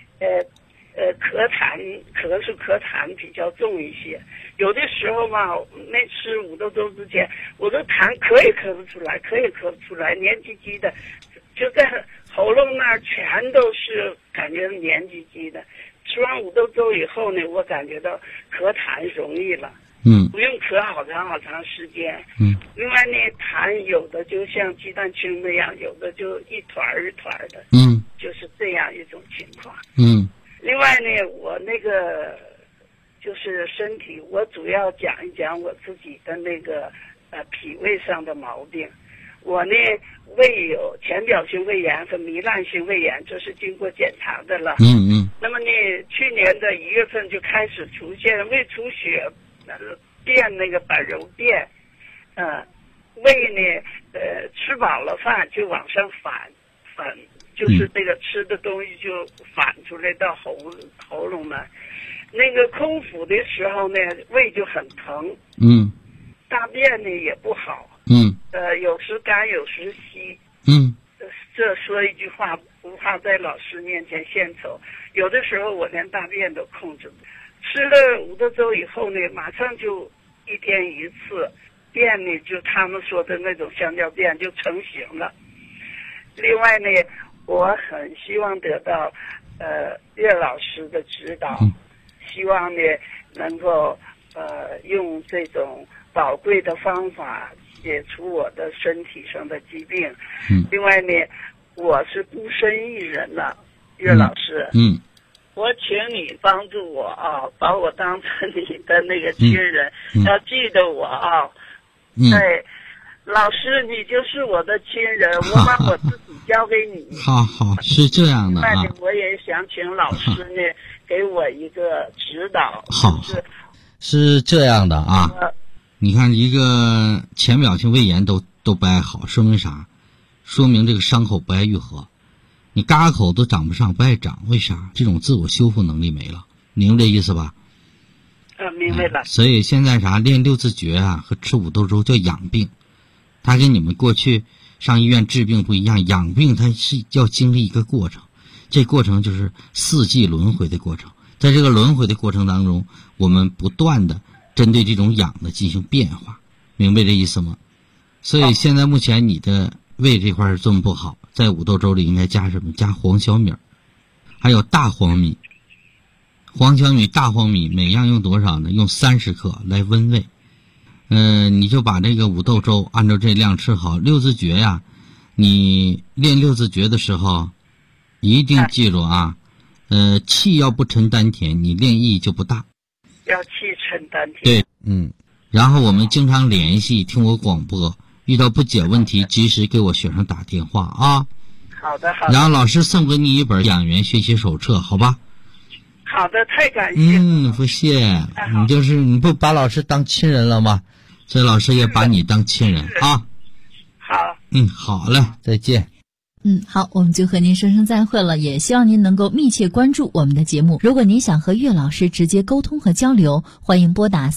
咳痰比较重一些。有的时候吧，没吃五豆粥之前，我的痰咳也咳不出来，黏唧唧的，就在喉咙那儿全都是感觉黏唧唧的。吃完五豆粥以后呢，我感觉到咳痰容易了。不用咳好长时间。另外呢，痰有的就像鸡蛋清那样，有的就一团一团的。就是这样一种情况。另外呢，我那个就是身体，我主要讲一讲我自己的那个脾胃上的毛病。我呢胃有浅表性胃炎和糜烂性胃炎，这是经过检查的了。那么呢，去年的1月份就开始出现胃出血，便那个板柔便，胃呢吃饱了饭就往上反，就是那个吃的东西就反出来到喉咙了。那个空腹的时候呢，胃就很疼。大便呢也不好。有时干有时稀。这说一句话不怕在老师面前献丑，有的时候我连大便都控制不了。吃了五豆粥以后呢，马上就1天1次，便呢就他们说的那种香蕉便就成型了。另外呢，我很希望得到岳老师的指导，希望呢能够用这种宝贵的方法解除我的身体上的疾病。另外呢，我是孤身一人了，岳老师。我请你帮助我啊，把我当成你的那个亲人，要记得我啊。对，老师，你就是我的亲人，我把我自己交给你。 好，是这样的啊。 我也想请老师呢给我一个指导。 好，是这样的啊。你看，一个浅表性胃炎都不爱好，说明啥？说明这个伤口不爱愈合。你嘎口都长不上，不爱长，为啥？这种自我修复能力没了，明白这意思吧？ 明白了。 所以现在啥练六字诀啊和吃五豆粥叫养病，它跟你们过去上医院治病不一样，养病它是要经历一个过程，这过程就是4季轮回的过程。在这个轮回的过程当中，我们不断的针对这种养的进行变化，明白这意思吗？所以现在目前你的胃这块这么不好，在五豆粥里应该加什么？加黄小米，还有大黄米。黄小米、大黄米每样用多少呢？用30克来温胃。你就把这个五豆粥按照这量吃好。六字诀呀，你练六字诀的时候一定记住啊，气要不沉丹田，你练意就不大。 要气沉丹田。 对， 然后我们经常联系，听我广播，遇到不解问题及时给我学生打电话啊。 好的好的。 然后老师送给你一本养元学习手册，好吧？ 好的，太感谢了。 不谢。你不把老师当亲人了吗？所以老师也把你当亲人啊。 好。 好嘞，再见。 好，我们就和您说声再会了，也希望您能够密切关注我们的节目。如果您想和岳老师直接沟通和交流，欢迎拨打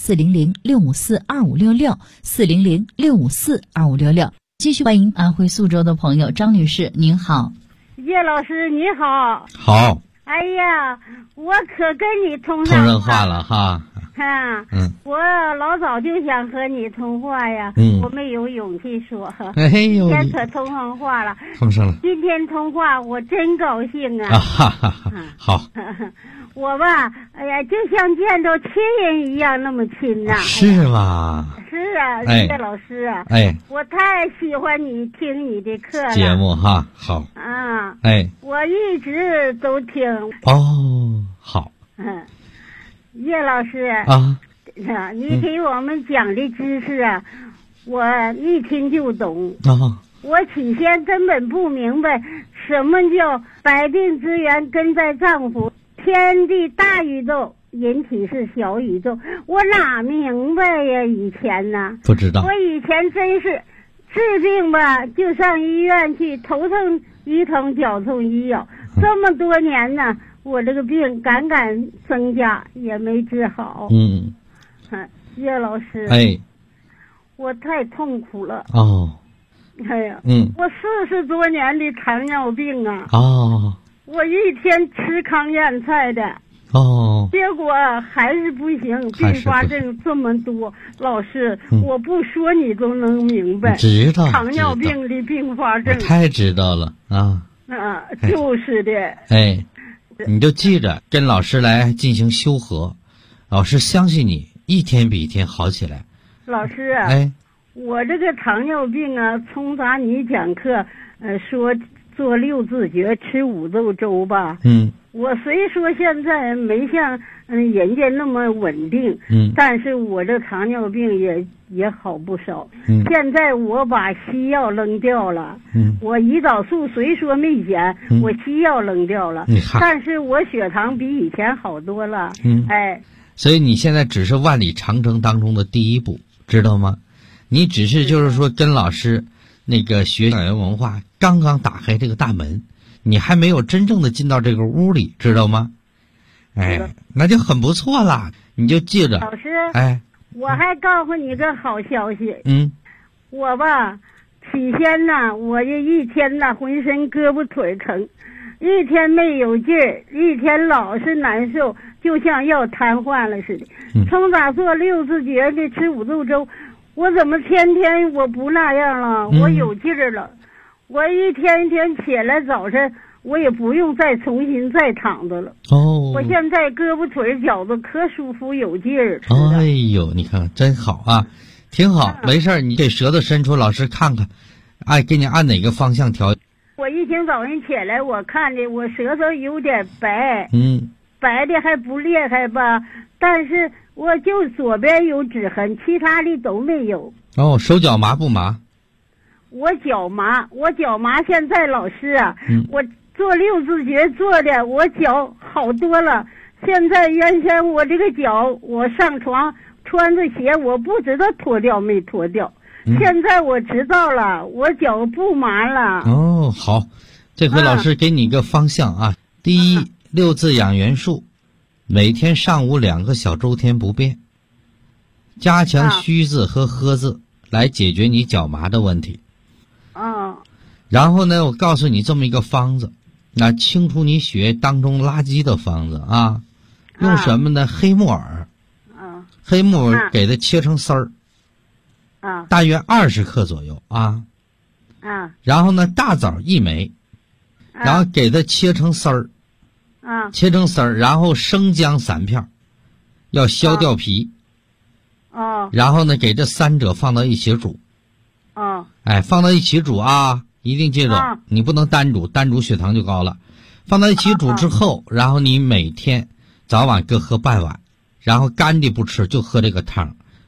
400-654-2566，400-654-2566。继续欢迎安徽宿州的朋友张女士，您好。 岳老师你好。 好。 哎呀，我可跟你通上话了哈。 我老早就想和你通话呀，我没有勇气说。 今天可通上话了。 通上了。 今天通话我真高兴啊。 好。 我吧，哎呀，就像见着亲人一样那么亲呐。 是吗？ 是啊，岳老师啊。我太喜欢你听你的课了。 节目哈，好。 我一直都听。 好。 岳老师你给我们讲的知识啊，我一听就懂。我起先根本不明白什么叫百病之源根在脏腑，天地大宇宙，人体是小宇宙，我哪明白呀？以前呢， 不知道。 我以前真是治病吧，就上医院去，头痛医疼，脚痛医药，这么多年呢。我这个病敢增加，也没治好。岳老师，我太痛苦了。我40多年的糖尿病啊。我一天吃糠咽菜的。结果还是不行，并发症这么多。老师，我不说你都能明白。 知道。 糖尿病的并发症。 太知道了啊。 就是的。 你就记着跟老师来进行修和，老师相信你一天比一天好起来。 老师啊，我这个糖尿病啊，从咱你讲课说做6字诀吃五豆粥吧，我虽说现在没像人家那么稳定，但是我这糖尿病也好不少。现在我把西药扔掉了，我胰岛素虽说没减，我西药扔掉了，但是我血糖比以前好多了。 所以你现在只是万里长征当中的第一步，知道吗？你只是就是说跟老师那个学养元文化刚刚打开这个大门，你还没有真正的进到这个屋里，知道吗？那就很不错了。你就记着。 老师，我还告诉你个好消息。我吧，起先呢，我这一天呢，浑身胳膊腿疼，一天没有劲儿，一天老是难受，就像要瘫痪了似的。从咋做6字诀的吃五豆粥，我怎么天天我不那样了？我有劲儿了。我一天一天起来早晨，我也不用再重新再躺着了。我现在胳膊腿脚子可舒服有劲儿。 你看真好啊，挺好。没事你给舌头伸出，老师看看，给你按哪个方向调。 我一听早上起来，我看的我舌头有点白，白的还不厉害吧，但是我就左边有指痕，其他的都没有。 手脚麻不麻？ 我脚麻，现在老师啊，我做6字诀做的，我脚好多了。现在原先我这个脚，我上床穿着鞋，我不知道脱掉没脱掉。现在我知道了，我脚不麻了。 好，这回老师给你一个方向啊。第一，6字养元术，每天上午2个小周天不变，加强虚字和呵字来解决你脚麻的问题。然后呢，我告诉你这么一个方子，那清除你血液当中垃圾的方子啊，用什么呢？黑木耳。黑木耳给它切成丝儿。大约20克左右啊。然后呢，大枣1枚，然后给它切成丝儿。切成丝儿，然后生姜3片，要削掉皮。然后呢，给这3者放到一起煮。放到一起煮啊，一定记住，你不能单煮，单煮血糖就高了。放到一起煮之后，然后你每天早晚各喝半碗，然后干的不吃，就喝这个汤，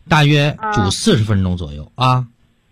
大约煮40分钟左右啊。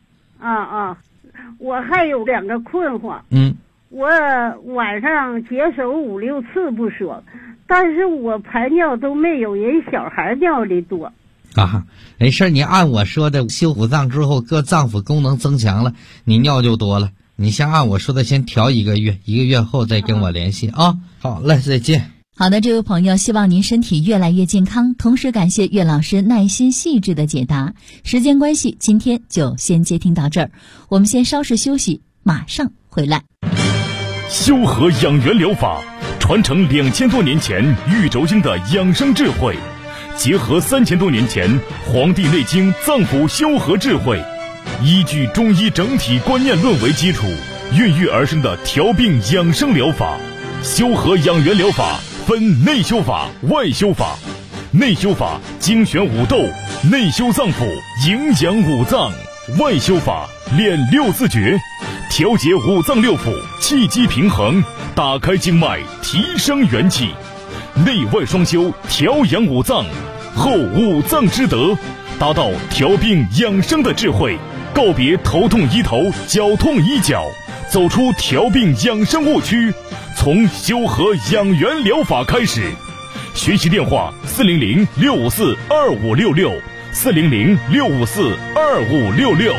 我还有2个困惑。我晚上解手5、6次不说，但是我排尿都没有人小孩尿的多。 没事，你按我说的修5脏之后，各脏腑功能增强了，你尿就多了。你先按我说的先调1个月，1个月后再跟我联系啊。好嘞，再见。 好的，这位朋友，希望您身体越来越健康，同时感谢岳老师耐心细致的解答。时间关系，今天就先接听到这儿，我们先稍事休息，马上回来。 修和养元疗法传承2000多年前玉轴经的养生智慧，结合3000多年前《黄帝内经》脏腑修和智慧，依据中医整体观念论为基础，孕育而生的调病养生疗法。修和养元疗法分内修法、外修法。内修法精选五斗，内修脏腑，营养五脏；外修法练6字诀，调节五脏六腑，气机平衡，打开经脉，提升元气。内外双修，调养五脏，后五脏之德，达到调病养生的智慧，告别头痛医头，脚痛医脚，走出调病养生误区，从修和养元疗法开始。学习电话400-654-2566 400-654-2566。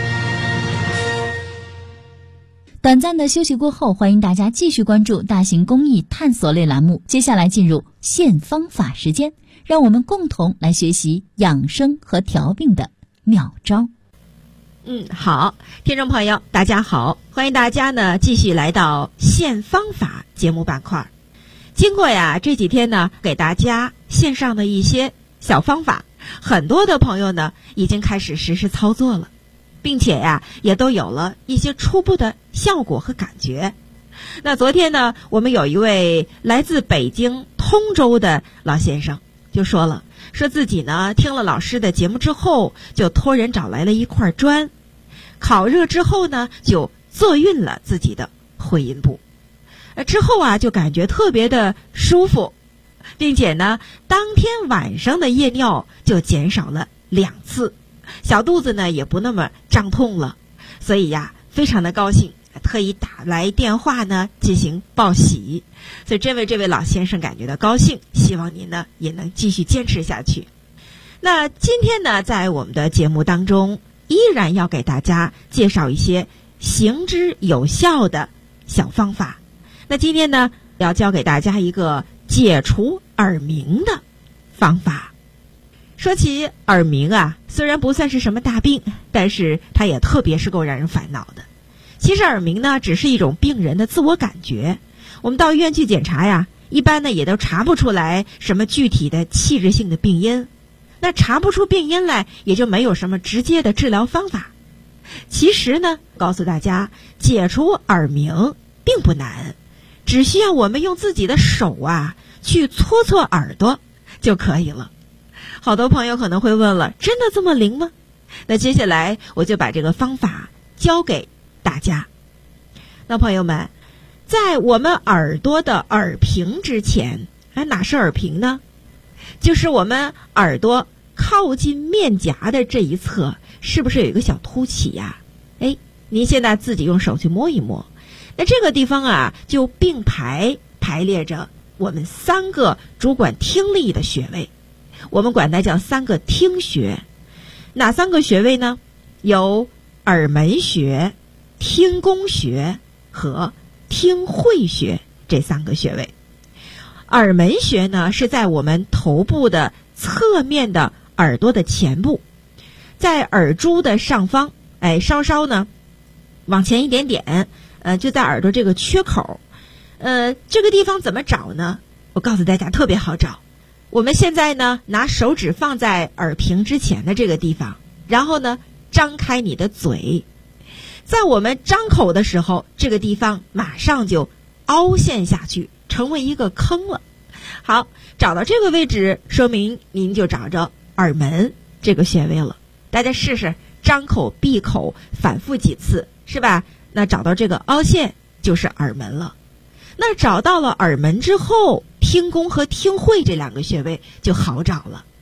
短暂的休息过后，欢迎大家继续关注大型公益探索类栏目。接下来进入现方法时间，让我们共同来学习养生和调病的妙招。 好，听众朋友大家好，欢迎大家呢继续来到现方法节目板块。经过这几天呢给大家线上的一些小方法，很多的朋友呢已经开始实施操作了，并且也都有了一些初步的效果和感觉。那昨天呢，我们有一位来自北京通州的老先生就说自己呢听了老师的节目之后，就托人找来了一块砖，烤热之后呢就坐运了自己的会阴部，之后就感觉特别的舒服，并且呢当天晚上的夜尿就减少了2次，小肚子呢也不那么胀痛了，所以非常的高兴，特意打来电话呢进行报喜，所以真为这位老先生感觉到高兴，希望您呢也能继续坚持下去。那今天呢在我们的节目当中，依然要给大家介绍一些行之有效的小方法。那今天呢要教给大家一个解除耳鸣的方法。说起耳鸣虽然不算是什么大病，但是它也特别是够让人烦恼的。其实耳鸣呢只是一种病人的自我感觉，我们到医院去检查一般呢也都查不出来什么具体的器质性的病因。那查不出病因来，也就没有什么直接的治疗方法。其实呢，告诉大家，解除耳鸣并不难，只需要我们用自己的手去搓搓耳朵就可以了。好多朋友可能会问了，真的这么灵吗？那接下来我就把这个方法教给大家。那朋友们，在我们耳朵的耳屏之前，哪是耳屏呢？就是我们耳朵靠近面颊的这一侧，是不是有一个小凸起您现在自己用手去摸一摸，那这个地方就并排列着我们3个主管听力的穴位，我们管它叫3个听穴。哪3个穴位呢？有耳门穴、听宫穴和听会穴这3个穴位。耳门穴呢是在我们头部的侧面的耳朵的前部，在耳珠的上方，稍稍呢往前一点点，就在耳朵这个缺口。这个地方怎么找呢？我告诉大家特别好找。我们现在呢拿手指放在耳屏之前的这个地方，然后呢张开你的嘴，在我们张口的时候，这个地方马上就凹陷下去，成为一个坑了。好，找到这个位置，说明您就找着耳门这个穴位了。大家试试张口闭口反复几次，是吧？那找到这个凹陷就是耳门了。那找到了耳门之后，听宫和听会这2个穴位就好找了。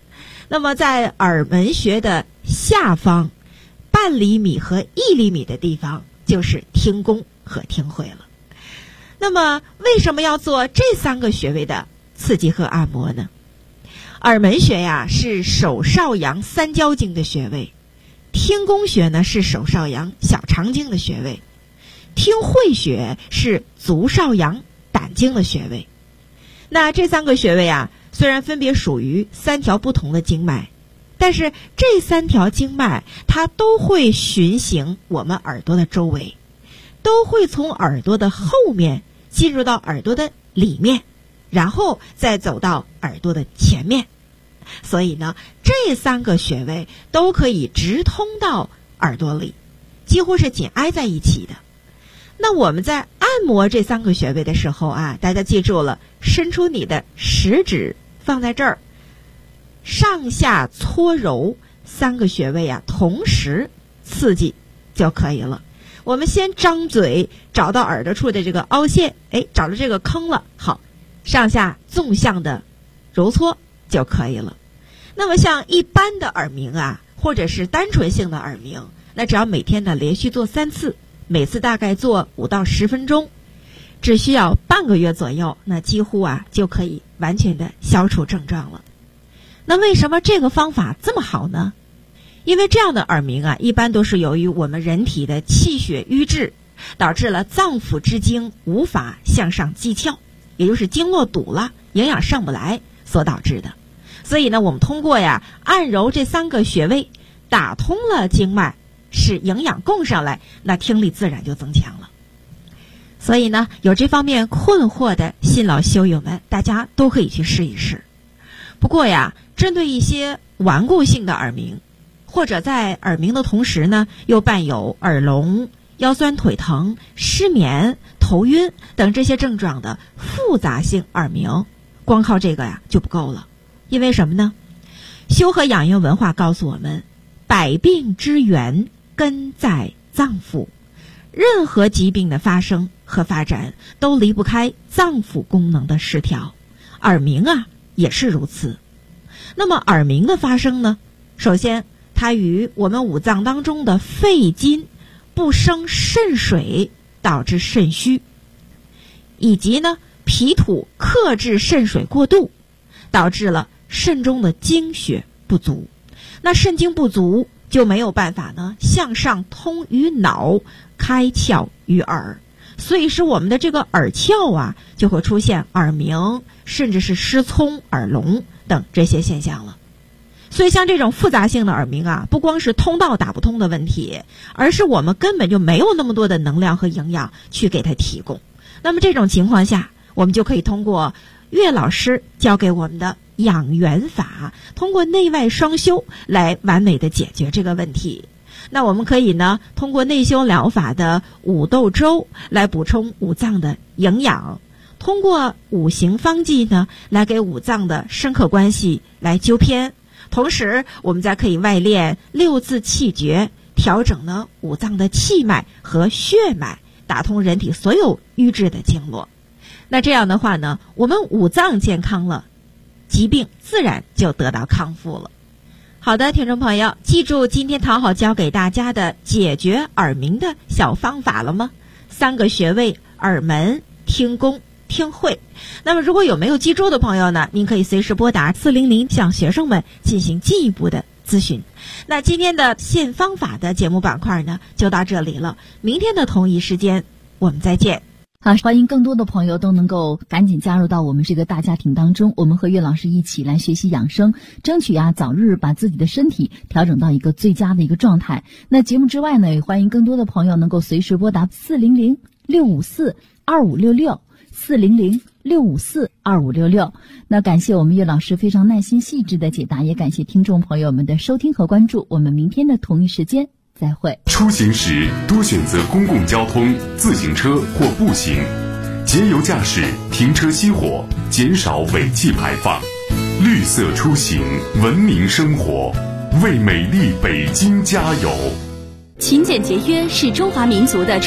那么在耳门穴的下方半厘米和1厘米的地方就是听宫和听会了。那么为什么要做这3个穴位的刺激和按摩呢？耳门穴呀是手少阳三焦经的穴位，听宫穴呢是手少阳小肠经的穴位，听会穴是足少阳胆经的穴位。那这3个穴位啊，虽然分别属于3条不同的经脉，但是这3条经脉它都会循行我们耳朵的周围，都会从耳朵的后面进入到耳朵的里面，然后再走到耳朵的前面。所以呢，这3个穴位都可以直通到耳朵里，几乎是紧挨在一起的。那我们在按摩这3个穴位的时候啊，大家记住了，伸出你的食指放在这儿，上下搓揉3个穴位啊，同时刺激就可以了。我们先张嘴找到耳朵处的这个凹陷，找到这个坑了，好，上下纵向的揉搓就可以了。那么像一般的耳鸣啊，或者是单纯性的耳鸣，那只要每天呢连续做3次，每次大概做5到10分钟，只需要半个月左右，那几乎啊就可以完全的消除症状了。那为什么这个方法这么好呢？因为这样的耳鸣啊，一般都是由于我们人体的气血瘀滞，导致了脏腑之精无法向上积窍，也就是经络堵了，营养上不来所导致的。所以呢，我们通过按揉这3个穴位，打通了经脉，使营养供上来，那听力自然就增强了。所以呢，有这方面困惑的新老修友们，大家都可以去试一试。不过针对一些顽固性的耳鸣，或者在耳鸣的同时呢，又伴有耳聋、腰酸腿疼、失眠、头晕等这些症状的复杂性耳鸣，光靠这个就不够了。因为什么呢？修和养生文化告诉我们，百病之源根在脏腑，任何疾病的发生和发展都离不开脏腑功能的失调，耳鸣也是如此。那么耳鸣的发生呢，首先它与我们五脏当中的肺金不生肾水，导致肾虚，以及呢脾土克制肾水过度，导致了肾中的精血不足。那肾精不足就没有办法呢向上通于脑，开窍于耳，所以使我们的这个耳窍就会出现耳鸣，甚至是失聪、耳聋等这些现象了。所以像这种复杂性的耳鸣不光是通道打不通的问题，而是我们根本就没有那么多的能量和营养去给它提供。那么这种情况下，我们就可以通过岳老师教给我们的养元法，通过内外双修来完美的解决这个问题。那我们可以呢通过内修疗法的五豆粥来补充五脏的营养，通过五行方剂呢来给五脏的生克关系来纠偏，同时我们再可以外练六字气诀，调整呢五脏的气脉和血脉，打通人体所有瘀滞的经络。那这样的话呢，我们五脏健康了，疾病自然就得到康复了。好的，听众朋友，记住今天陶好教给大家的解决耳鸣的小方法了吗？3个穴位：耳门、听宫、听会。那么如果有没有记住的朋友呢，您可以随时拨打400向学生们进行进一步的咨询。那今天的现方法的节目板块呢就到这里了，明天的同一时间我们再见。 好，欢迎更多的朋友都能够赶紧加入到我们这个大家庭当中，我们和岳老师一起来学习养生，争取早日把自己的身体调整到一个最佳的一个状态。那节目之外呢，也欢迎更多的朋友能够随时拨打400-654-2566，400-654-2566。那感谢我们岳老师非常耐心细致的解答，也感谢听众朋友们的收听和关注，我们明天的同一时间再会。 出行时多选择公共交通、自行车或步行，节油驾驶，停车熄火，减少尾气排放。绿色出行，文明生活，为美丽北京加油。 勤俭节约是中华民族的